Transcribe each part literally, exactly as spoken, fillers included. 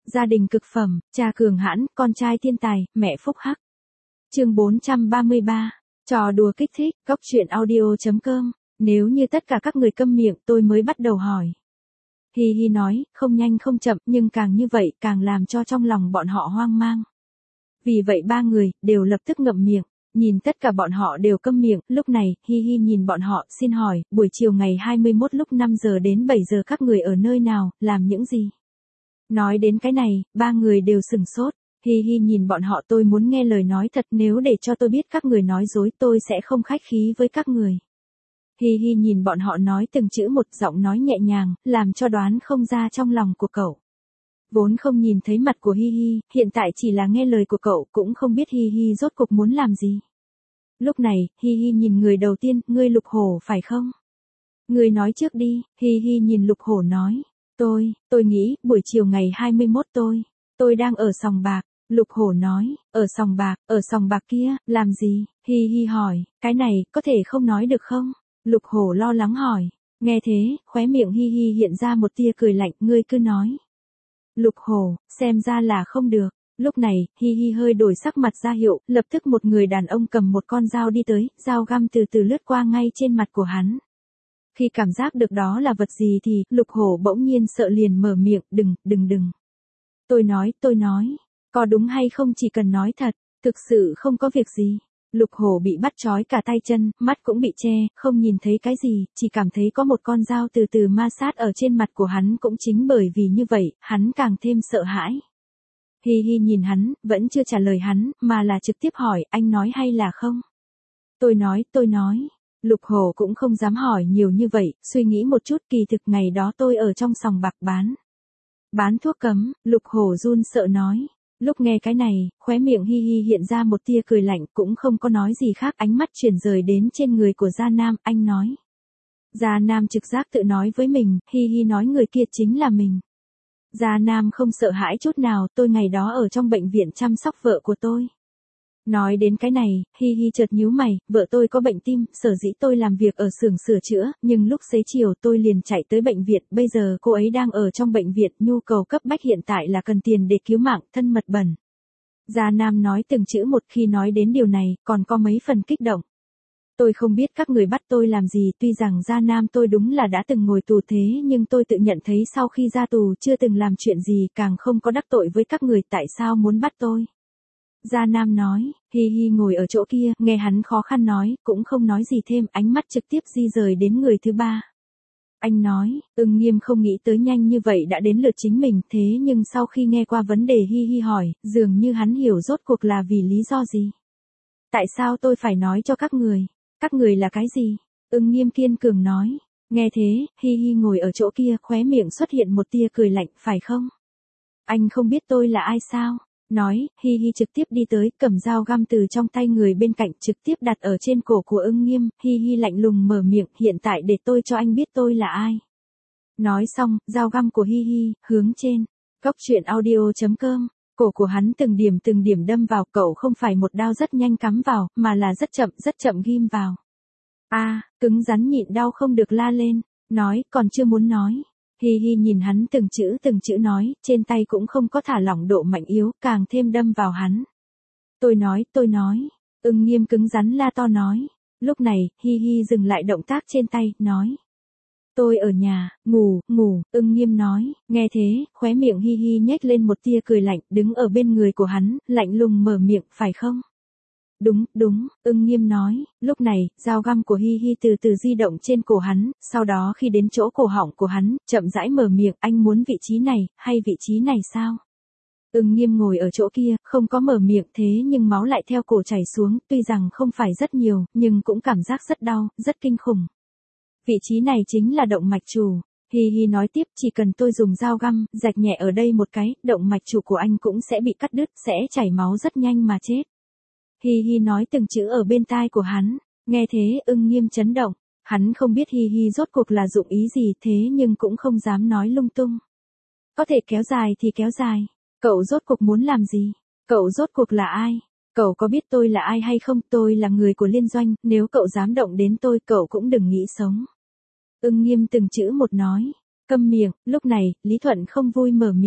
Gia đình cực phẩm, cha cường hãn, con trai thiên tài, mẹ phúc hắc. Chương bốn trăm ba mươi ba. Trò đùa kích thích, cốc truyện audio chấm com. Nếu như tất cả các người câm miệng tôi mới bắt đầu hỏi. Hi Hi nói, không nhanh không chậm, nhưng càng như vậy càng làm cho trong lòng bọn họ hoang mang. Vì vậy ba người đều lập tức ngậm miệng. Nhìn tất cả bọn họ đều câm miệng, lúc này, Hi Hi nhìn bọn họ, xin hỏi, buổi chiều ngày hai mươi mốt lúc năm giờ đến bảy giờ các người ở nơi nào, làm những gì? Nói đến cái này, ba người đều sửng sốt. Hi Hi nhìn bọn họ, tôi muốn nghe lời nói thật, nếu để cho tôi biết các người nói dối tôi sẽ không khách khí với các người. Hi Hi nhìn bọn họ nói từng chữ một, giọng nói nhẹ nhàng, làm cho đoán không ra trong lòng của cậu. Vốn không nhìn thấy mặt của Hi Hi, hiện tại chỉ là nghe lời của cậu cũng không biết Hi Hi rốt cuộc muốn làm gì. Lúc này, Hi Hi nhìn người đầu tiên, ngươi Lục Hổ phải không? Ngươi nói trước đi. Hi Hi nhìn Lục Hổ nói. Tôi, tôi nghĩ, buổi chiều ngày hai mươi mốt tôi, tôi đang ở sòng bạc. Lục Hổ nói, ở sòng bạc, ở sòng bạc kia, làm gì? Hi Hi hỏi, cái này, có thể không nói được không? Lục Hổ lo lắng hỏi. Nghe thế, khóe miệng Hi Hi hiện ra một tia cười lạnh, ngươi cứ nói. Lục Hổ, xem ra là không được. Lúc này, Hi Hi hơi đổi sắc mặt ra hiệu, lập tức một người đàn ông cầm một con dao đi tới, dao găm từ từ lướt qua ngay trên mặt của hắn. Khi cảm giác được đó là vật gì thì, Lục Hổ bỗng nhiên sợ liền mở miệng, đừng, đừng đừng. Tôi nói, tôi nói, có đúng hay không chỉ cần nói thật, thực sự không có việc gì. Lục Hổ bị bắt trói cả tay chân, mắt cũng bị che, không nhìn thấy cái gì, chỉ cảm thấy có một con dao từ từ ma sát ở trên mặt của hắn, cũng chính bởi vì như vậy, hắn càng thêm sợ hãi. Hi Hi nhìn hắn, vẫn chưa trả lời hắn, mà là trực tiếp hỏi, anh nói hay là không? Tôi nói, tôi nói. Lục Hổ cũng không dám hỏi nhiều như vậy, suy nghĩ một chút, kỳ thực ngày đó tôi ở trong sòng bạc bán. Bán thuốc cấm, Lục Hổ run sợ nói. Lúc nghe cái này, khóe miệng Hi Hi hiện ra một tia cười lạnh, cũng không có nói gì khác, ánh mắt chuyển rời đến trên người của Gia Nam, anh nói. Gia Nam trực giác tự nói với mình, Hi Hi nói người kia chính là mình. Gia Nam không sợ hãi chút nào, tôi ngày đó ở trong bệnh viện chăm sóc vợ của tôi. Nói đến cái này, Hi Hi chợt nhíu mày, vợ tôi có bệnh tim, sở dĩ tôi làm việc ở xưởng sửa chữa, nhưng lúc xế chiều tôi liền chạy tới bệnh viện, bây giờ cô ấy đang ở trong bệnh viện, nhu cầu cấp bách hiện tại là cần tiền để cứu mạng, thân mật bẩn. Gia Nam nói từng chữ một, khi nói đến điều này, còn có mấy phần kích động. Tôi không biết các người bắt tôi làm gì, tuy rằng Gia Nam tôi đúng là đã từng ngồi tù thế, nhưng tôi tự nhận thấy sau khi ra tù chưa từng làm chuyện gì, càng không có đắc tội với các người, tại sao muốn bắt tôi? Gia Nam nói, Hi Hi ngồi ở chỗ kia, nghe hắn khó khăn nói, cũng không nói gì thêm, ánh mắt trực tiếp di rời đến người thứ ba. Anh nói, Ưng Nghiêm không nghĩ tới nhanh như vậy đã đến lượt chính mình, thế nhưng sau khi nghe qua vấn đề Hi Hi hỏi, dường như hắn hiểu rốt cuộc là vì lý do gì. Tại sao tôi phải nói cho các người? Các người là cái gì? Ưng Nghiêm kiên cường nói. Nghe thế, Hi Hi ngồi ở chỗ kia, khóe miệng xuất hiện một tia cười lạnh, phải không? Anh không biết tôi là ai sao? Nói, Hi Hi trực tiếp đi tới, cầm dao găm từ trong tay người bên cạnh, trực tiếp đặt ở trên cổ của Ưng Nghiêm, Hi Hi lạnh lùng mở miệng, hiện tại để tôi cho anh biết tôi là ai. Nói xong, dao găm của Hi Hi, hướng trên. Cốc truyện audio chấm com. Cổ của hắn từng điểm từng điểm đâm vào, cậu không phải một đao rất nhanh cắm vào, mà là rất chậm, rất chậm ghim vào. A, à, cứng rắn nhịn đau không được la lên, nói, còn chưa muốn nói. Hi Hi nhìn hắn từng chữ từng chữ nói, trên tay cũng không có thả lỏng độ mạnh yếu, càng thêm đâm vào hắn. Tôi nói, tôi nói. Ưng Nghiêm cứng rắn la to nói. Lúc này, Hi Hi dừng lại động tác trên tay, nói. Tôi ở nhà, ngủ, ngủ, Ưng Nghiêm nói. Nghe thế, khóe miệng Hi Hi nhếch lên một tia cười lạnh, đứng ở bên người của hắn, lạnh lùng mở miệng, phải không? Đúng, đúng, Ưng Nghiêm nói. Lúc này, dao găm của Hi Hi từ từ di động trên cổ hắn, sau đó khi đến chỗ cổ họng của hắn, chậm rãi mở miệng, anh muốn vị trí này, hay vị trí này sao? Ưng Nghiêm ngồi ở chỗ kia, không có mở miệng, thế nhưng máu lại theo cổ chảy xuống, tuy rằng không phải rất nhiều, nhưng cũng cảm giác rất đau, rất kinh khủng. Vị trí này chính là động mạch chủ. Hi Hi nói tiếp, chỉ cần tôi dùng dao găm, rạch nhẹ ở đây một cái, động mạch chủ của anh cũng sẽ bị cắt đứt, sẽ chảy máu rất nhanh mà chết. Hi Hi nói từng chữ ở bên tai của hắn, nghe thế Ưng Nghiêm chấn động, hắn không biết Hi Hi rốt cuộc là dụng ý gì, thế nhưng cũng không dám nói lung tung. Có thể kéo dài thì kéo dài, cậu rốt cuộc muốn làm gì? Cậu rốt cuộc là ai? Cậu có biết tôi là ai hay không? Tôi là người của liên doanh, nếu cậu dám động đến tôi, cậu cũng đừng nghĩ sống. Ưng Nghiêm từng chữ một nói, câm miệng. Lúc này, Lý Thuận không vui mở miệng.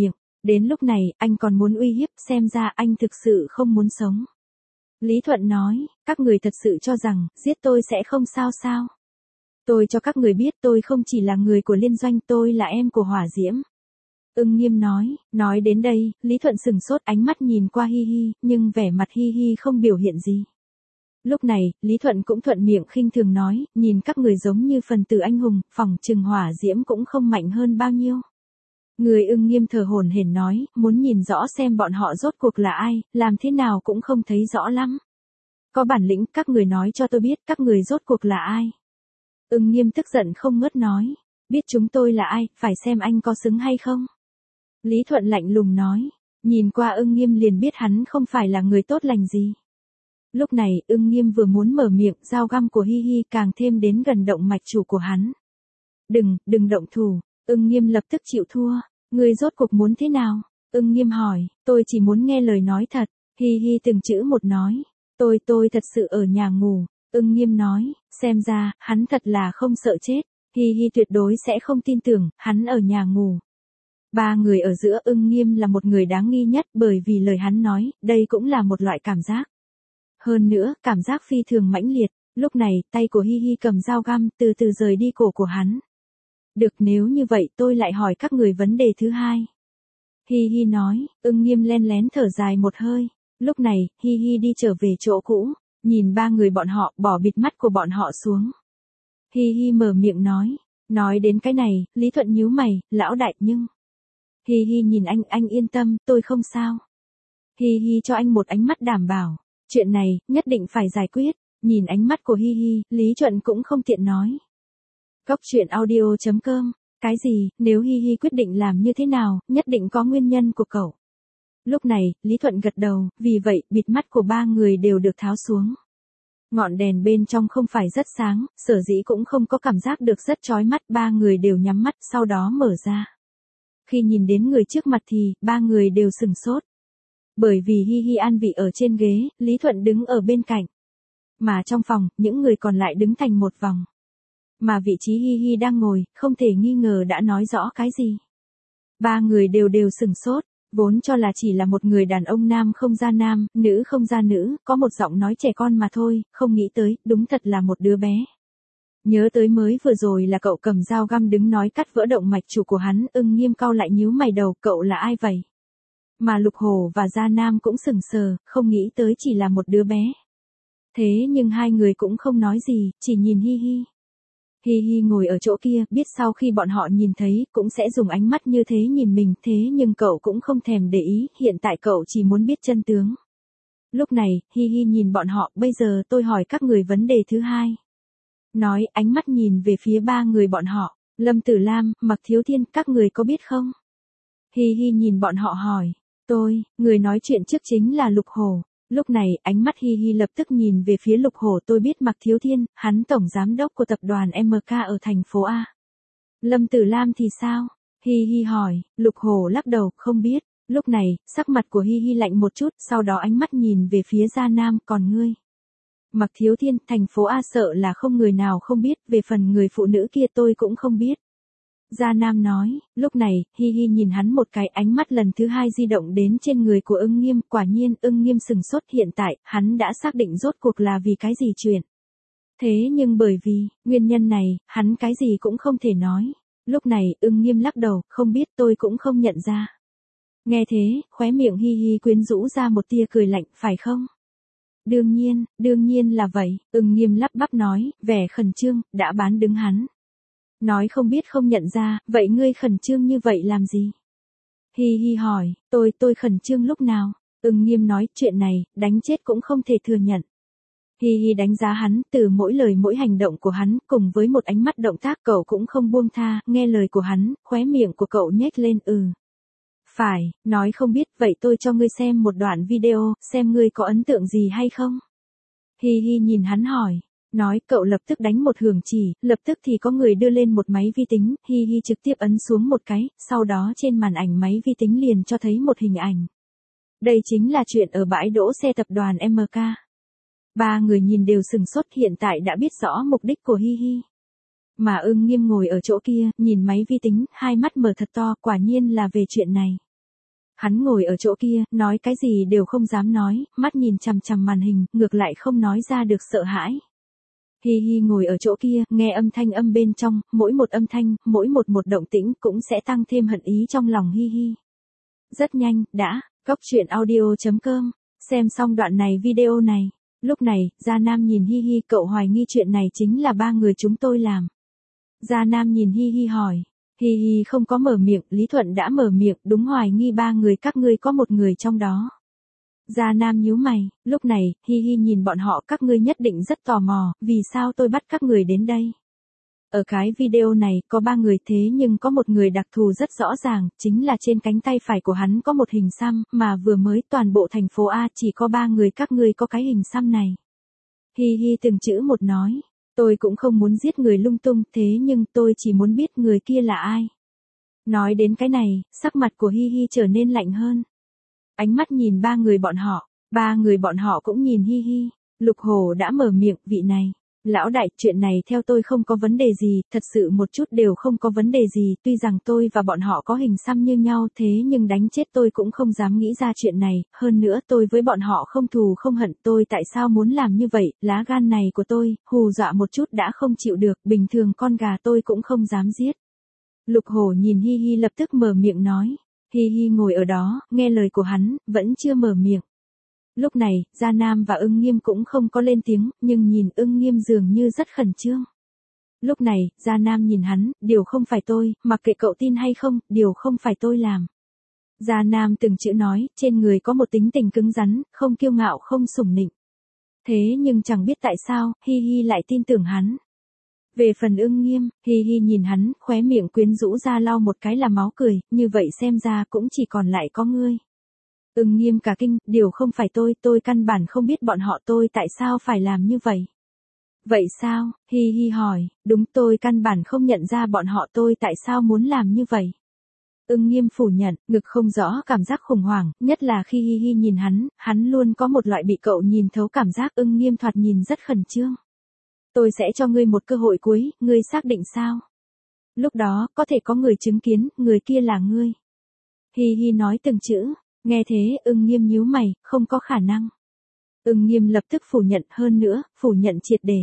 Đến lúc này, anh còn muốn uy hiếp, xem ra anh thực sự không muốn sống. Lý Thuận nói, các người thật sự cho rằng, giết tôi sẽ không sao sao. Tôi cho các người biết tôi không chỉ là người của liên doanh, tôi là em của Hỏa Diễm. Ưng Nghiêm nói, nói đến đây, Lý Thuận sừng sốt, ánh mắt nhìn qua Hi Hi, nhưng vẻ mặt Hi Hi không biểu hiện gì. Lúc này, Lý Thuận cũng thuận miệng khinh thường nói, nhìn các người giống như phần tử anh hùng, phỏng chừng Hỏa Diễm cũng không mạnh hơn bao nhiêu. Người Ưng Nghiêm thở hổn hển nói, muốn nhìn rõ xem bọn họ rốt cuộc là ai, làm thế nào cũng không thấy rõ lắm. Có bản lĩnh, các người nói cho tôi biết các người rốt cuộc là ai. Ưng Nghiêm tức giận không ngớt nói, biết chúng tôi là ai, phải xem anh có xứng hay không. Lý Thuận lạnh lùng nói, nhìn qua Ưng Nghiêm liền biết hắn không phải là người tốt lành gì. Lúc này, Ưng Nghiêm vừa muốn mở miệng, dao găm của Hi Hi càng thêm đến gần động mạch chủ của hắn. Đừng, đừng động thủ, Ưng Nghiêm lập tức chịu thua, người rốt cuộc muốn thế nào? Ưng Nghiêm hỏi, tôi chỉ muốn nghe lời nói thật, Hi Hi từng chữ một nói, tôi tôi thật sự ở nhà ngủ, Ưng Nghiêm nói, xem ra, hắn thật là không sợ chết, Hi Hi tuyệt đối sẽ không tin tưởng, hắn ở nhà ngủ. Ba người ở giữa Ưng Nghiêm là một người đáng nghi nhất bởi vì lời hắn nói, đây cũng là một loại cảm giác. Hơn nữa, cảm giác phi thường mãnh liệt, lúc này, tay của Hi Hi cầm dao găm, từ từ rời đi cổ của hắn. Được, nếu như vậy tôi lại hỏi các người vấn đề thứ hai. Hi Hi nói, Ưng Nghiêm len lén thở dài một hơi, lúc này, Hi Hi đi trở về chỗ cũ, nhìn ba người bọn họ, bỏ bịt mắt của bọn họ xuống. Hi Hi mở miệng nói, nói đến cái này, Lý Thuận nhíu mày, lão đại nhưng... Hi Hi nhìn anh, anh yên tâm, tôi không sao. Hi Hi cho anh một ánh mắt đảm bảo, chuyện này, nhất định phải giải quyết, nhìn ánh mắt của Hi Hi, Lý Thuận cũng không tiện nói. Góc truyện audio chấm com, cái gì, nếu Hi Hi quyết định làm như thế nào, nhất định có nguyên nhân của cậu. Lúc này, Lý Thuận gật đầu, vì vậy, bịt mắt của ba người đều được tháo xuống. Ngọn đèn bên trong không phải rất sáng, sở dĩ cũng không có cảm giác được rất chói mắt, ba người đều nhắm mắt, sau đó mở ra. Khi nhìn đến người trước mặt thì, ba người đều sừng sốt. Bởi vì Hi Hi an vị ở trên ghế, Lý Thuận đứng ở bên cạnh. Mà trong phòng, những người còn lại đứng thành một vòng. Mà vị trí Hi Hi đang ngồi, không thể nghi ngờ đã nói rõ cái gì. Ba người đều đều sừng sốt, vốn cho là chỉ là một người đàn ông nam không ra nam, nữ không ra nữ, có một giọng nói trẻ con mà thôi, không nghĩ tới, đúng thật là một đứa bé. Nhớ tới mới vừa rồi là cậu cầm dao găm đứng nói cắt vỡ động mạch chủ của hắn, Ưng Nghiêm cau lại nhíu mày đầu, cậu là ai vậy? Mà Lục Hổ và Gia Nam cũng sừng sờ, không nghĩ tới chỉ là một đứa bé. Thế nhưng hai người cũng không nói gì, chỉ nhìn Hi Hi. Hi Hi ngồi ở chỗ kia, biết sau khi bọn họ nhìn thấy, cũng sẽ dùng ánh mắt như thế nhìn mình, thế nhưng cậu cũng không thèm để ý, hiện tại cậu chỉ muốn biết chân tướng. Lúc này, Hi Hi nhìn bọn họ, bây giờ tôi hỏi các người vấn đề thứ hai. Nói, ánh mắt nhìn về phía ba người bọn họ, Lâm Tử Lam, Mạc Thiếu Thiên, các người có biết không? Hi Hi nhìn bọn họ hỏi, tôi, người nói chuyện trước chính là Lục Hổ. Lúc này, ánh mắt Hi Hi lập tức nhìn về phía Lục Hổ, tôi biết Mạc Thiếu Thiên, hắn tổng giám đốc của tập đoàn em ca ở thành phố A. Lâm Tử Lam thì sao? Hi Hi hỏi, Lục Hổ lắc đầu, không biết. Lúc này, sắc mặt của Hi Hi lạnh một chút, sau đó ánh mắt nhìn về phía Gia Nam, còn ngươi? Mạc Thiếu Thiên, thành phố A sợ là không người nào không biết, về phần người phụ nữ kia tôi cũng không biết. Gia Nam nói, lúc này, Hi Hi nhìn hắn một cái, ánh mắt lần thứ hai di động đến trên người của Ưng Nghiêm, quả nhiên, Ưng Nghiêm sừng sốt, hiện tại, hắn đã xác định rốt cuộc là vì cái gì chuyện. Thế nhưng bởi vì, nguyên nhân này, hắn cái gì cũng không thể nói. Lúc này, Ưng Nghiêm lắc đầu, không biết, tôi cũng không nhận ra. Nghe thế, khóe miệng Hi Hi quyến rũ ra một tia cười lạnh, phải không? Đương nhiên, đương nhiên là vậy, Ưng Nghiêm lắp bắp nói, vẻ khẩn trương, đã bán đứng hắn. Nói không biết không nhận ra, vậy ngươi khẩn trương như vậy làm gì? Hi Hi hỏi, tôi, tôi khẩn trương lúc nào? Ưng Nghiêm nói, chuyện này, đánh chết cũng không thể thừa nhận. Hi Hi đánh giá hắn, từ mỗi lời mỗi hành động của hắn, cùng với một ánh mắt động tác cậu cũng không buông tha, nghe lời của hắn, khóe miệng của cậu nhếch lên, ừ. Phải, nói không biết, vậy tôi cho ngươi xem một đoạn video, xem ngươi có ấn tượng gì hay không? Hi Hi nhìn hắn hỏi. Nói, cậu lập tức đánh một hưởng chỉ, lập tức thì có người đưa lên một máy vi tính, Hi Hi trực tiếp ấn xuống một cái, sau đó trên màn ảnh máy vi tính liền cho thấy một hình ảnh. Đây chính là chuyện ở bãi đỗ xe tập đoàn em ca. Ba người nhìn đều sừng sốt, hiện tại đã biết rõ mục đích của Hi Hi. Mà Ưng Nghiêm ngồi ở chỗ kia, nhìn máy vi tính, hai mắt mở thật to, quả nhiên là về chuyện này. Hắn ngồi ở chỗ kia, nói cái gì đều không dám nói, mắt nhìn chằm chằm màn hình, ngược lại không nói ra được sợ hãi. Hi Hi ngồi ở chỗ kia, nghe âm thanh âm bên trong, mỗi một âm thanh, mỗi một một động tĩnh cũng sẽ tăng thêm hận ý trong lòng Hi Hi. Rất nhanh, đã, cốc truyện audio chấm com, xem xong đoạn này video này. Lúc này, Gia Nam nhìn Hi Hi, cậu hoài nghi chuyện này chính là ba người chúng tôi làm. Gia Nam nhìn Hi Hi hỏi. Hi Hi không có mở miệng, Lý Thuận đã mở miệng, đúng, hoài nghi ba người các ngươi có một người trong đó. Gia Nam nhíu mày, lúc này, Hi Hi nhìn bọn họ, các ngươi nhất định rất tò mò, vì sao tôi bắt các người đến đây. Ở cái video này, có ba người thế nhưng có một người đặc thù rất rõ ràng, chính là trên cánh tay phải của hắn có một hình xăm, mà vừa mới toàn bộ thành phố A chỉ có ba người các ngươi có cái hình xăm này. Hi Hi từng chữ một nói, tôi cũng không muốn giết người lung tung, thế nhưng tôi chỉ muốn biết người kia là ai. Nói đến cái này, sắc mặt của Hi Hi trở nên lạnh hơn. Ánh mắt nhìn ba người bọn họ, ba người bọn họ cũng nhìn Hi Hi. Lục Hổ đã mở miệng, vị này. Lão đại, chuyện này theo tôi không có vấn đề gì, thật sự một chút đều không có vấn đề gì, tuy rằng tôi và bọn họ có hình xăm như nhau thế nhưng đánh chết tôi cũng không dám nghĩ ra chuyện này, hơn nữa tôi với bọn họ không thù không hận, tôi tại sao muốn làm như vậy, lá gan này của tôi, hù dọa một chút đã không chịu được, bình thường con gà tôi cũng không dám giết. Lục Hổ nhìn Hi Hi lập tức mở miệng nói, Hi Hi ngồi ở đó, nghe lời của hắn, vẫn chưa mở miệng. Lúc này, Gia Nam và Ưng Nghiêm cũng không có lên tiếng, nhưng nhìn Ưng Nghiêm dường như rất khẩn trương. Lúc này, Gia Nam nhìn hắn, điều không phải tôi, mặc kệ cậu tin hay không, điều không phải tôi làm. Gia Nam từng chữ nói, trên người có một tính tình cứng rắn, không kiêu ngạo không sủng nịnh. Thế nhưng chẳng biết tại sao, Hi Hi lại tin tưởng hắn. Về phần Ưng Nghiêm, Hi Hi nhìn hắn, khóe miệng quyến rũ ra lau một cái là máu cười, như vậy xem ra cũng chỉ còn lại có ngươi. Ưng Nghiêm cả kinh, điều không phải tôi, tôi căn bản không biết bọn họ tôi tại sao phải làm như vậy. Vậy sao, Hi Hi hỏi, đúng, tôi căn bản không nhận ra bọn họ tôi tại sao muốn làm như vậy. Ưng Nghiêm phủ nhận, ngực không rõ cảm giác khủng hoảng, nhất là khi Hi Hi nhìn hắn, hắn luôn có một loại bị cậu nhìn thấu cảm giác. Ưng Nghiêm thoạt nhìn rất khẩn trương. Tôi sẽ cho ngươi một cơ hội cuối, ngươi xác định sao? Lúc đó, có thể có người chứng kiến, người kia là ngươi. Hi Hi nói từng chữ. Nghe thế, Ưng Nghiêm nhíu mày, không có khả năng. Ưng Nghiêm lập tức phủ nhận, hơn nữa, phủ nhận triệt để.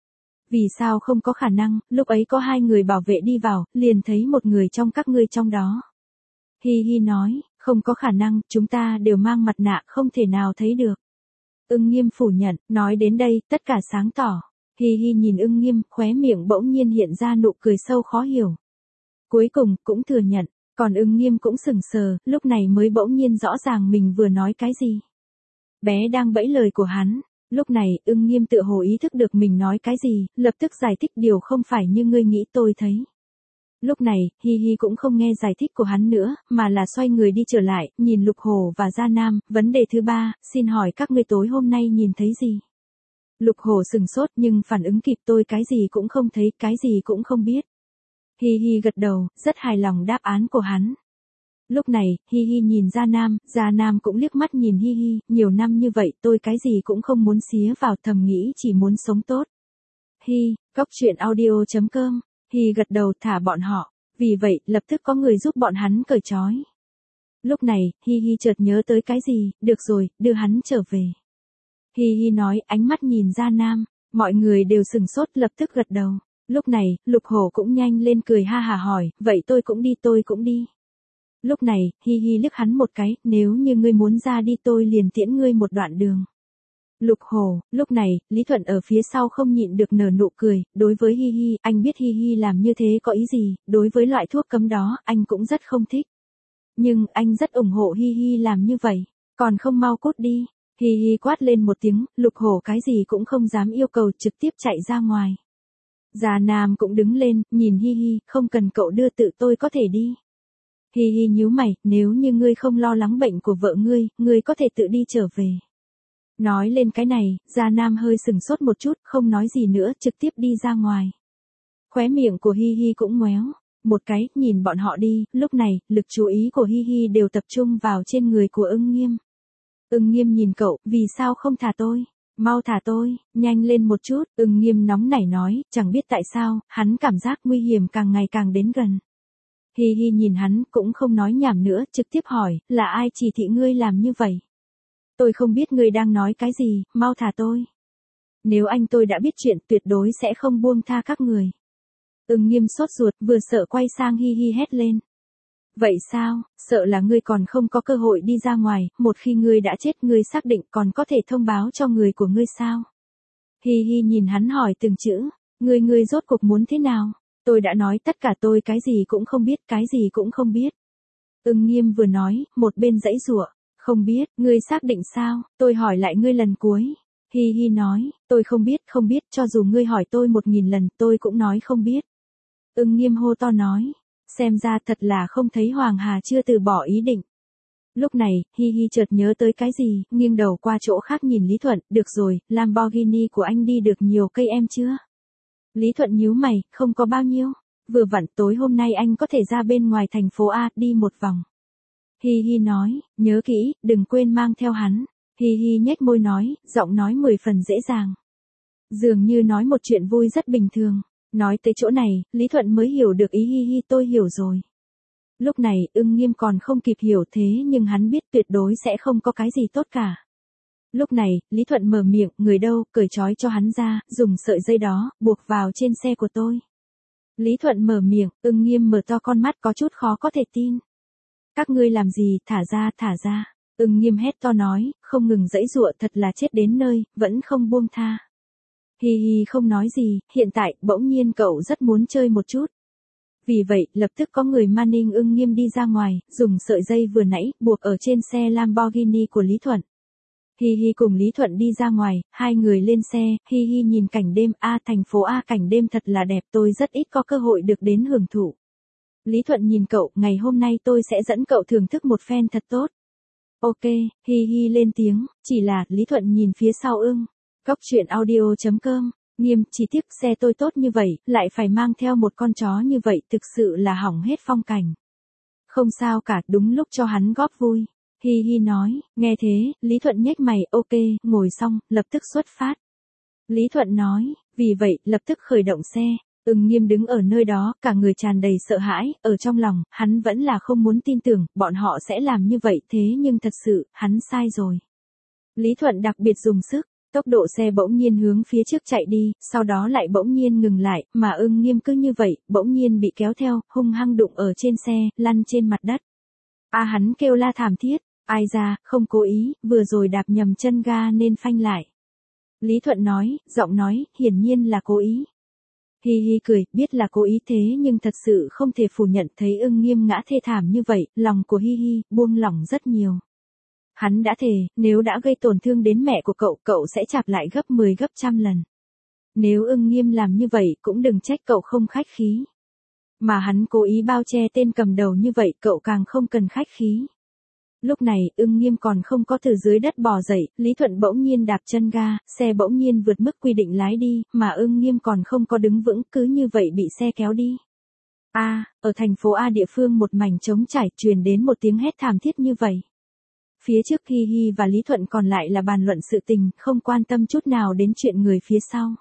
Vì sao không có khả năng, lúc ấy có hai người bảo vệ đi vào, liền thấy một người trong các ngươi trong đó. Hi Hi nói, không có khả năng, chúng ta đều mang mặt nạ, không thể nào thấy được. Ưng Nghiêm phủ nhận, nói đến đây, tất cả sáng tỏ. Hi Hi nhìn Ưng Nghiêm, khóe miệng bỗng nhiên hiện ra nụ cười sâu khó hiểu. Cuối cùng, cũng thừa nhận. Còn Ưng Nghiêm cũng sững sờ, lúc này mới bỗng nhiên rõ ràng mình vừa nói cái gì. Bé đang bẫy lời của hắn. Lúc này, Ưng Nghiêm tựa hồ ý thức được mình nói cái gì, lập tức giải thích, điều không phải như ngươi nghĩ tôi thấy. Lúc này, Hi Hi cũng không nghe giải thích của hắn nữa, mà là xoay người đi trở lại, nhìn Lục Hổ và Gia Nam. Vấn đề thứ ba, xin hỏi các ngươi tối hôm nay nhìn thấy gì? Lục Hổ sừng sốt nhưng phản ứng kịp, tôi cái gì cũng không thấy, cái gì cũng không biết. Hi Hi gật đầu, rất hài lòng đáp án của hắn. Lúc này, Hi Hi nhìn Gia Nam, Gia Nam cũng liếc mắt nhìn Hi Hi, nhiều năm như vậy tôi cái gì cũng không muốn xía vào, thầm nghĩ chỉ muốn sống tốt. Hi, cốc truyện audio chấm com, Hi gật đầu thả bọn họ, vì vậy, lập tức có người giúp bọn hắn cởi trói. Lúc này, Hi Hi chợt nhớ tới cái gì, được rồi, đưa hắn trở về. Hi Hi nói, ánh mắt nhìn Gia Nam, mọi người đều sừng sốt lập tức gật đầu. Lúc này, Lục Hổ cũng nhanh lên cười ha hà hỏi, vậy tôi cũng đi tôi cũng đi. Lúc này, Hi Hi liếc hắn một cái, nếu như ngươi muốn ra đi tôi liền tiễn ngươi một đoạn đường. Lục Hổ, lúc này, Lý Thuận ở phía sau không nhịn được nở nụ cười, đối với Hi Hi, anh biết Hi Hi làm như thế có ý gì, đối với loại thuốc cấm đó, anh cũng rất không thích. Nhưng, anh rất ủng hộ Hi Hi làm như vậy, còn không mau cút đi. Hi Hi quát lên một tiếng, Lục Hổ cái gì cũng không dám yêu cầu, trực tiếp chạy ra ngoài. Gia Nam cũng đứng lên, nhìn Hi Hi, không cần cậu đưa, tự tôi có thể đi. Hi Hi nhíu mày, nếu như ngươi không lo lắng bệnh của vợ ngươi, ngươi có thể tự đi trở về. Nói lên cái này, Gia Nam hơi sừng sốt một chút, không nói gì nữa, trực tiếp đi ra ngoài. Khóe miệng của Hi Hi cũng ngoéo, một cái, nhìn bọn họ đi, lúc này, lực chú ý của Hi Hi đều tập trung vào trên người của Ưng Nghiêm. Ưng Nghiêm nhìn cậu, vì sao không thả tôi? Mau thả tôi, nhanh lên một chút, Ưng Nghiêm nóng nảy nói, chẳng biết tại sao, hắn cảm giác nguy hiểm càng ngày càng đến gần. Hi Hi nhìn hắn cũng không nói nhảm nữa, trực tiếp hỏi, là ai chỉ thị ngươi làm như vậy? Tôi không biết ngươi đang nói cái gì, mau thả tôi. Nếu anh tôi đã biết chuyện tuyệt đối sẽ không buông tha các người. Ưng Nghiêm sốt ruột, vừa sợ quay sang Hi Hi hét lên. Vậy sao, sợ là ngươi còn không có cơ hội đi ra ngoài, một khi ngươi đã chết ngươi xác định còn có thể thông báo cho người của ngươi sao? Hi Hi nhìn hắn hỏi từng chữ, ngươi ngươi rốt cuộc muốn thế nào? Tôi đã nói tất cả tôi cái gì cũng không biết, cái gì cũng không biết. Ưng Nghiêm vừa nói, một bên giãy giụa, không biết, ngươi xác định sao, tôi hỏi lại ngươi lần cuối. Hi Hi nói, tôi không biết, không biết, cho dù ngươi hỏi tôi một nghìn lần, tôi cũng nói không biết. Ưng Nghiêm hô to nói, xem ra thật là không thấy Hoàng Hà chưa từ bỏ ý định. Lúc này, Hi Hi chợt nhớ tới cái gì, nghiêng đầu qua chỗ khác nhìn Lý Thuận, được rồi, Lamborghini của anh đi được nhiều cây em chưa? Lý Thuận nhíu mày, không có bao nhiêu. Vừa vặn tối hôm nay anh có thể ra bên ngoài thành phố A đi một vòng. Hi Hi nói, nhớ kỹ, đừng quên mang theo hắn. Hi Hi nhếch môi nói, giọng nói mười phần dễ dàng. Dường như nói một chuyện vui rất bình thường. Nói tới chỗ này, Lý Thuận mới hiểu được ý Hi Hi, tôi hiểu rồi. Lúc này, Ưng Nghiêm còn không kịp hiểu thế nhưng hắn biết tuyệt đối sẽ không có cái gì tốt cả. Lúc này, Lý Thuận mở miệng, người đâu, cởi trói cho hắn ra, dùng sợi dây đó, buộc vào trên xe của tôi. Lý Thuận mở miệng, Ưng Nghiêm mở to con mắt có chút khó có thể tin. Các ngươi làm gì, thả ra, thả ra. Ưng Nghiêm hét to nói, không ngừng giãy giụa, thật là chết đến nơi, vẫn không buông tha. Hi Hi không nói gì, hiện tại, bỗng nhiên cậu rất muốn chơi một chút. Vì vậy, lập tức có người man ninh Ưng Nghiêm đi ra ngoài, dùng sợi dây vừa nãy, buộc ở trên xe Lamborghini của Lý Thuận. Hi Hi cùng Lý Thuận đi ra ngoài, hai người lên xe, Hi Hi nhìn cảnh đêm, a thành phố A cảnh đêm thật là đẹp, tôi rất ít có cơ hội được đến hưởng thụ. Lý Thuận nhìn cậu, ngày hôm nay tôi sẽ dẫn cậu thưởng thức một phen thật tốt. Ok, Hi Hi lên tiếng, chỉ là, Lý Thuận nhìn phía sau ưng. Cóc truyện audio chấm com, Nghiêm, chỉ tiếc xe tôi tốt như vậy, lại phải mang theo một con chó như vậy, thực sự là hỏng hết phong cảnh. Không sao cả, đúng lúc cho hắn góp vui. Hi Hi nói, nghe thế, Lý Thuận nhếch mày, ok, ngồi xong, lập tức xuất phát. Lý Thuận nói, vì vậy, lập tức khởi động xe. Ưng Nghiêm đứng ở nơi đó, cả người tràn đầy sợ hãi, ở trong lòng, hắn vẫn là không muốn tin tưởng, bọn họ sẽ làm như vậy, thế nhưng thật sự, hắn sai rồi. Lý Thuận đặc biệt dùng sức, tốc độ xe bỗng nhiên hướng phía trước chạy đi, sau đó lại bỗng nhiên ngừng lại, mà Ưng Nghiêm cứ như vậy, bỗng nhiên bị kéo theo, hung hăng đụng ở trên xe, lăn trên mặt đất. A hắn kêu la thảm thiết, ai ra, không cố ý, vừa rồi đạp nhầm chân ga nên phanh lại. Lý Thuận nói, giọng nói, hiển nhiên là cố ý. Hi Hi cười, biết là cố ý thế nhưng thật sự không thể phủ nhận thấy Ưng Nghiêm ngã thê thảm như vậy, lòng của Hi Hi buông lỏng rất nhiều. Hắn đã thề, nếu đã gây tổn thương đến mẹ của cậu, cậu sẽ chạp lại gấp mười gấp trăm lần. Nếu Ưng Nghiêm làm như vậy cũng đừng trách cậu không khách khí. Mà hắn cố ý bao che tên cầm đầu như vậy, cậu càng không cần khách khí. Lúc này, Ưng Nghiêm còn không có từ dưới đất bò dậy, Lý Thuận bỗng nhiên đạp chân ga, xe bỗng nhiên vượt mức quy định lái đi, mà Ưng Nghiêm còn không có đứng vững, cứ như vậy bị xe kéo đi. A, ở thành phố A địa phương một mảnh trống trải, truyền đến một tiếng hét thảm thiết như vậy. Phía trước Hi Hi và Lý Thuận còn lại là bàn luận sự tình, không quan tâm chút nào đến chuyện người phía sau.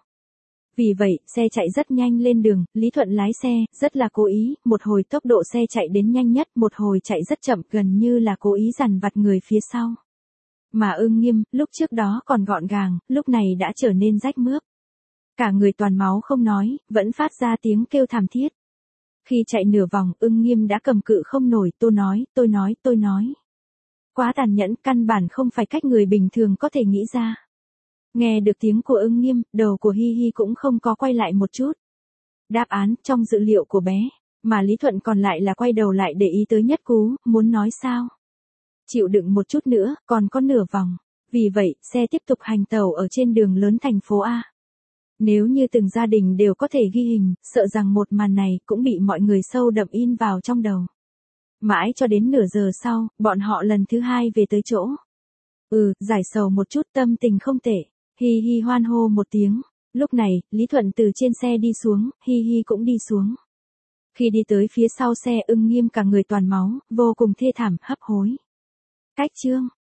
Vì vậy, xe chạy rất nhanh lên đường, Lý Thuận lái xe, rất là cố ý, một hồi tốc độ xe chạy đến nhanh nhất, một hồi chạy rất chậm, gần như là cố ý dằn vặt người phía sau. Mà Ưng Nghiêm, lúc trước đó còn gọn gàng, lúc này đã trở nên rách mướp. Cả người toàn máu không nói, vẫn phát ra tiếng kêu thảm thiết. Khi chạy nửa vòng, Ưng Nghiêm đã cầm cự không nổi, tôi nói, tôi nói, tôi nói. Quá tàn nhẫn, căn bản không phải cách người bình thường có thể nghĩ ra. Nghe được tiếng của Ưng Nghiêm, đầu của Hi Hi cũng không có quay lại một chút. Đáp án trong dự liệu của bé, mà Lý Thuận còn lại là quay đầu lại để ý tới Nhất Cú, muốn nói sao. Chịu đựng một chút nữa, còn có nửa vòng. Vì vậy, xe tiếp tục hành tàu ở trên đường lớn thành phố A. Nếu như từng gia đình đều có thể ghi hình, sợ rằng một màn này cũng bị mọi người sâu đậm in vào trong đầu. Mãi cho đến nửa giờ sau, bọn họ lần thứ hai về tới chỗ. Ừ, giải sầu một chút, tâm tình không tệ. Hi Hi hoan hô một tiếng. Lúc này, Lý Thuận từ trên xe đi xuống, Hi Hi cũng đi xuống. Khi đi tới phía sau xe, Ưng Nghiêm cả người toàn máu, vô cùng thê thảm, hấp hối. Cách chương.